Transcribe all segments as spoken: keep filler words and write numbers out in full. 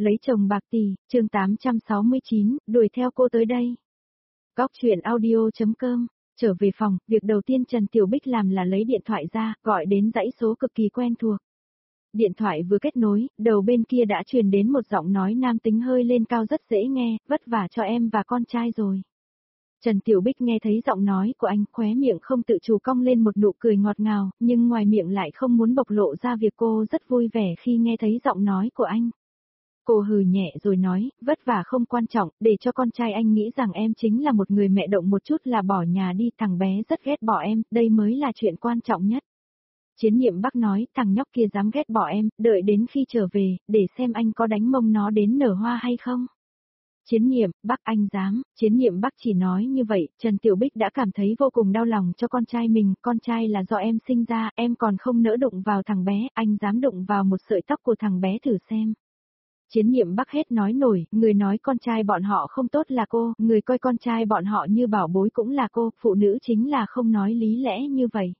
Lấy chồng bạc tỷ, chương tám trăm sáu mươi chín, đuổi theo cô tới đây. Góc truyện audio.com, trở về phòng, việc đầu tiên Trần Tiểu Bích làm là lấy điện thoại ra, gọi đến dãy số cực kỳ quen thuộc. Điện thoại vừa kết nối, đầu bên kia đã truyền đến một giọng nói nam tính hơi lên cao rất dễ nghe, vất vả cho em và con trai rồi. Trần Tiểu Bích nghe thấy giọng nói của anh, khóe miệng không tự chủ cong lên một nụ cười ngọt ngào, nhưng ngoài miệng lại không muốn bộc lộ ra việc cô rất vui vẻ khi nghe thấy giọng nói của anh. Cô hừ nhẹ rồi nói, vất vả không quan trọng, để cho con trai anh nghĩ rằng em chính là một người mẹ động một chút là bỏ nhà đi, thằng bé rất ghét bỏ em, đây mới là chuyện quan trọng nhất. Chiến nhiệm Bắc nói, thằng nhóc kia dám ghét bỏ em, đợi đến khi trở về, để xem anh có đánh mông nó đến nở hoa hay không. Chiến nhiệm, Bắc anh dám, chiến nhiệm Bắc chỉ nói như vậy, Trần Tiểu Bích đã cảm thấy vô cùng đau lòng cho con trai mình, con trai là do em sinh ra, em còn không nỡ đụng vào thằng bé, anh dám đụng vào một sợi tóc của thằng bé thử xem. Chiến nhiệm Bắc hết nói nổi, người nói con trai bọn họ không tốt là cô, người coi con trai bọn họ như bảo bối cũng là cô, phụ nữ chính là không nói lý lẽ như vậy.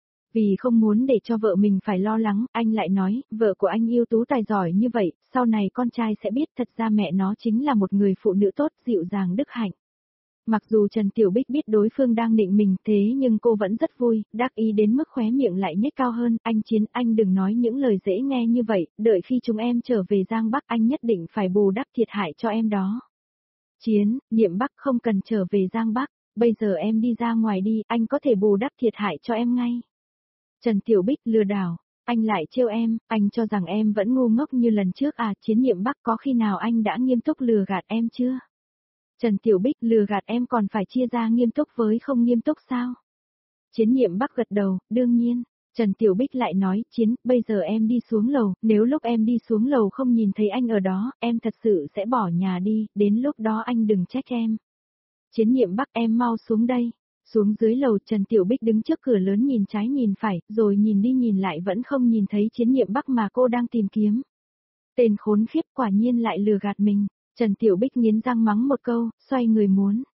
Vì không muốn để cho vợ mình phải lo lắng, anh lại nói, vợ của anh ưu tú tài giỏi như vậy, sau này con trai sẽ biết thật ra mẹ nó chính là một người phụ nữ tốt, dịu dàng đức hạnh. Mặc dù Trần Tiểu Bích biết đối phương đang nịnh mình thế nhưng cô vẫn rất vui, đắc ý đến mức khóe miệng lại nhếch cao hơn, anh Chiến, anh đừng nói những lời dễ nghe như vậy, đợi khi chúng em trở về Giang Bắc anh nhất định phải bù đắp thiệt hại cho em đó. Chiến, Nhiệm Bắc không cần trở về Giang Bắc, bây giờ em đi ra ngoài đi, anh có thể bù đắp thiệt hại cho em ngay. Trần Tiểu Bích lừa đảo, anh lại trêu em, anh cho rằng em vẫn ngu ngốc như lần trước à, Chiến Nhiệm Bắc có khi nào anh đã nghiêm túc lừa gạt em chưa? Trần Tiểu Bích lừa gạt em còn phải chia ra nghiêm túc với không nghiêm túc sao? Chiến Nhiệm Bắc gật đầu, đương nhiên. Trần Tiểu Bích lại nói, Chiến, bây giờ em đi xuống lầu, nếu lúc em đi xuống lầu không nhìn thấy anh ở đó, em thật sự sẽ bỏ nhà đi, đến lúc đó anh đừng trách em. Chiến Nhiệm Bắc em mau xuống đây. Xuống dưới lầu Trần Tiểu Bích đứng trước cửa lớn nhìn trái nhìn phải, rồi nhìn đi nhìn lại vẫn không nhìn thấy Chiến Nhiệm Bắc mà cô đang tìm kiếm. Tên khốn khiếp quả nhiên lại lừa gạt mình. Trần Tiểu Bích nghiến răng mắng một câu, xoay người muốn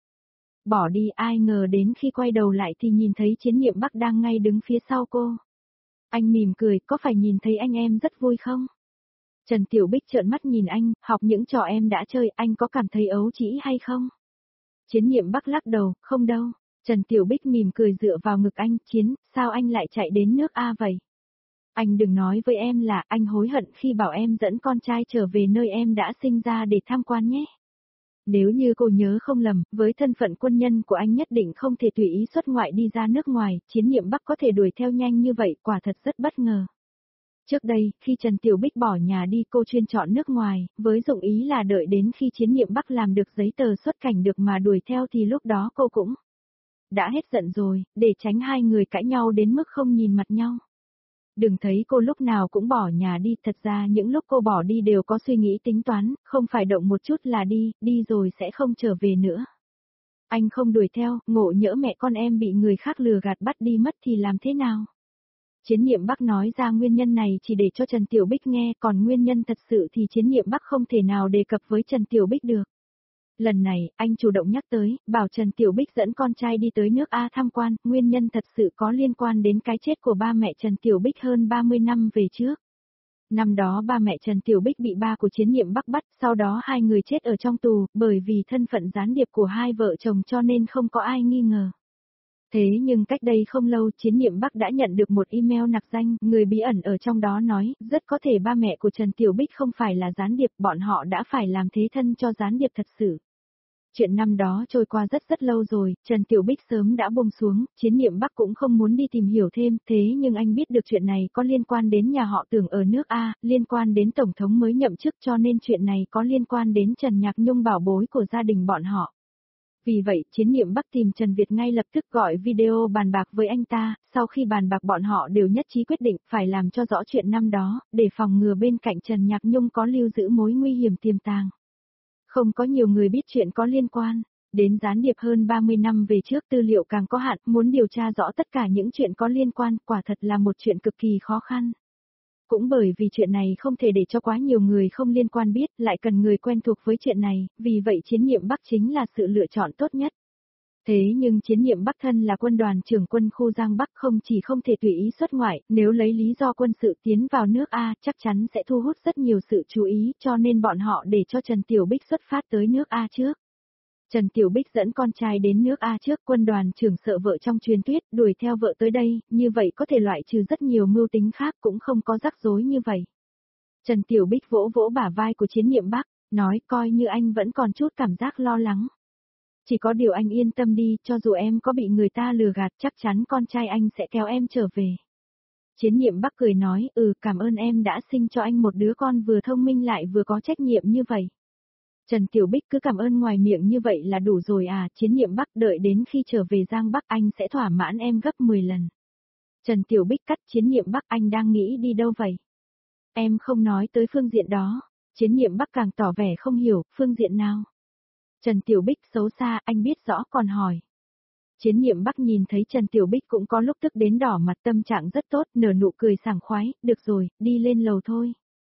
bỏ đi, ai ngờ đến khi quay đầu lại thì nhìn thấy Chiến Nhiệm Bắc đang ngay đứng phía sau cô. Anh mỉm cười, có phải nhìn thấy anh em rất vui không? Trần Tiểu Bích trợn mắt nhìn anh, học những trò em đã chơi, anh có cảm thấy ấu trĩ hay không? Chiến Nhiệm Bắc lắc đầu, không đâu. Trần Tiểu Bích mỉm cười dựa vào ngực anh, Chiến, sao anh lại chạy đến nước A vậy? Anh đừng nói với em là anh hối hận khi bảo em dẫn con trai trở về nơi em đã sinh ra để tham quan nhé. Nếu như cô nhớ không lầm, với thân phận quân nhân của anh nhất định không thể tùy ý xuất ngoại đi ra nước ngoài, Chiến Nhiệm Bắc có thể đuổi theo nhanh như vậy, quả thật rất bất ngờ. Trước đây, khi Trần Tiểu Bích bỏ nhà đi cô chuyên chọn nước ngoài, với dụng ý là đợi đến khi Chiến Nhiệm Bắc làm được giấy tờ xuất cảnh được mà đuổi theo thì lúc đó cô cũng đã hết giận rồi, để tránh hai người cãi nhau đến mức không nhìn mặt nhau. Đừng thấy cô lúc nào cũng bỏ nhà đi, thật ra những lúc cô bỏ đi đều có suy nghĩ tính toán, không phải động một chút là đi, đi rồi sẽ không trở về nữa. Anh không đuổi theo, ngộ nhỡ mẹ con em bị người khác lừa gạt bắt đi mất thì làm thế nào? Chiến Nhiệm Bắc nói ra nguyên nhân này chỉ để cho Trần Tiểu Bích nghe, còn nguyên nhân thật sự thì Chiến Nhiệm Bắc không thể nào đề cập với Trần Tiểu Bích được. Lần này, anh chủ động nhắc tới, bảo Trần Tiểu Bích dẫn con trai đi tới nước A tham quan, nguyên nhân thật sự có liên quan đến cái chết của ba mẹ Trần Tiểu Bích hơn ba mươi năm về trước. Năm đó ba mẹ Trần Tiểu Bích bị ba của Chiến Nhiệm Bắc bắt, sau đó hai người chết ở trong tù, bởi vì thân phận gián điệp của hai vợ chồng cho nên không có ai nghi ngờ. Thế nhưng cách đây không lâu Chiến Nhiệm Bắc đã nhận được một email nặc danh, người bí ẩn ở trong đó nói, rất có thể ba mẹ của Trần Tiểu Bích không phải là gián điệp, bọn họ đã phải làm thế thân cho gián điệp thật sự. Chuyện năm đó trôi qua rất rất lâu rồi, Trần Tiểu Bích sớm đã buông xuống, Chiến Nhiệm Bắc cũng không muốn đi tìm hiểu thêm, thế nhưng anh biết được chuyện này có liên quan đến nhà họ Tưởng ở nước A, liên quan đến Tổng thống mới nhậm chức cho nên chuyện này có liên quan đến Trần Nhạc Nhung bảo bối của gia đình bọn họ. Vì vậy, Chiến Nhiệm Bắc tìm Trần Việt ngay lập tức gọi video bàn bạc với anh ta, sau khi bàn bạc bọn họ đều nhất trí quyết định phải làm cho rõ chuyện năm đó, để phòng ngừa bên cạnh Trần Nhạc Nhung có lưu giữ mối nguy hiểm tiềm tàng. Không có nhiều người biết chuyện có liên quan, đến gián điệp hơn ba mươi năm về trước tư liệu càng có hạn, muốn điều tra rõ tất cả những chuyện có liên quan, quả thật là một chuyện cực kỳ khó khăn. Cũng bởi vì chuyện này không thể để cho quá nhiều người không liên quan biết, lại cần người quen thuộc với chuyện này, vì vậy Chiến Nhiệm Bắc chính là sự lựa chọn tốt nhất. Thế nhưng Chiến Nhiệm Bắc thân là quân đoàn trưởng quân khu Giang Bắc không chỉ không thể tùy ý xuất ngoại, nếu lấy lý do quân sự tiến vào nước A chắc chắn sẽ thu hút rất nhiều sự chú ý cho nên bọn họ để cho Trần Tiểu Bích xuất phát tới nước A trước. Trần Tiểu Bích dẫn con trai đến nước A trước, quân đoàn trưởng sợ vợ trong truyền thuyết đuổi theo vợ tới đây, như vậy có thể loại trừ rất nhiều mưu tính khác cũng không có rắc rối như vậy. Trần Tiểu Bích vỗ vỗ bả vai của Chiến Nhiệm Bắc, nói coi như anh vẫn còn chút cảm giác lo lắng. Chỉ có điều anh yên tâm đi, cho dù em có bị người ta lừa gạt chắc chắn con trai anh sẽ kéo em trở về. Chiến Nhiệm Bắc cười nói, ừ cảm ơn em đã sinh cho anh một đứa con vừa thông minh lại vừa có trách nhiệm như vậy. Trần Tiểu Bích cứ cảm ơn ngoài miệng như vậy là đủ rồi à, Chiến Nhiệm Bắc đợi đến khi trở về Giang Bắc anh sẽ thỏa mãn em gấp mười lần. Trần Tiểu Bích cắt Chiến Nhiệm Bắc anh đang nghĩ đi đâu vậy? Em không nói tới phương diện đó, Chiến Nhiệm Bắc càng tỏ vẻ không hiểu, phương diện nào? Trần Tiểu Bích xấu xa, anh biết rõ còn hỏi. Chiến Nhiệm Bắc nhìn thấy Trần Tiểu Bích cũng có lúc tức đến đỏ mặt, tâm trạng rất tốt, nở nụ cười sảng khoái, được rồi, đi lên lầu thôi.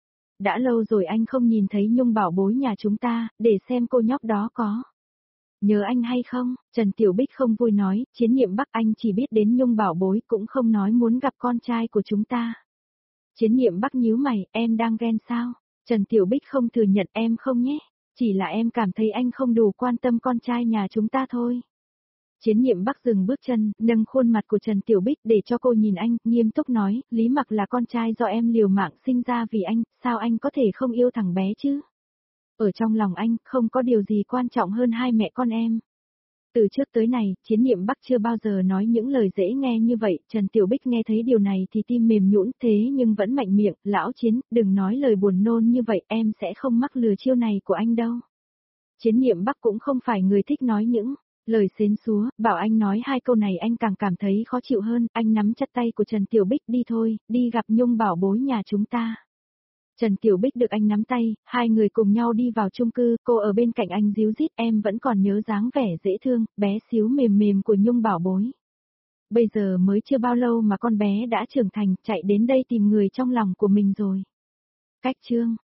Đã lâu rồi anh không nhìn thấy Nhung bảo bối nhà chúng ta, để xem cô nhóc đó có nhớ anh hay không? Trần Tiểu Bích không vui nói, Chiến Nhiệm Bắc anh chỉ biết đến Nhung bảo bối cũng không nói muốn gặp con trai của chúng ta. Chiến Nhiệm Bắc nhíu mày, em đang ghen sao? Trần Tiểu Bích không thừa nhận, em không nhé. Chỉ là em cảm thấy anh không đủ quan tâm con trai nhà chúng ta thôi. Chiến Nhiệm Bắc dừng bước chân, nâng khuôn mặt của Trần Tiểu Bích để cho cô nhìn anh, nghiêm túc nói, Lý Mặc là con trai do em liều mạng sinh ra vì anh, sao anh có thể không yêu thằng bé chứ? Ở trong lòng anh, không có điều gì quan trọng hơn hai mẹ con em. Từ trước tới này, Chiến Nhiệm Bắc chưa bao giờ nói những lời dễ nghe như vậy, Trần Tiểu Bích nghe thấy điều này thì tim mềm nhũn, thế nhưng vẫn mạnh miệng, lão Chiến, đừng nói lời buồn nôn như vậy, em sẽ không mắc lừa chiêu này của anh đâu. Chiến Nhiệm Bắc cũng không phải người thích nói những lời xến xúa, bảo anh nói hai câu này anh càng cảm thấy khó chịu hơn, anh nắm chặt tay của Trần Tiểu Bích, đi thôi, đi gặp Nhung bảo bối nhà chúng ta. Trần Tiểu Bích được anh nắm tay, hai người cùng nhau đi vào chung cư, cô ở bên cạnh anh díu dít, em vẫn còn nhớ dáng vẻ dễ thương, bé xíu mềm mềm của Nhung bảo bối. Bây giờ mới chưa bao lâu mà con bé đã trưởng thành, chạy đến đây tìm người trong lòng của mình rồi. Cách chương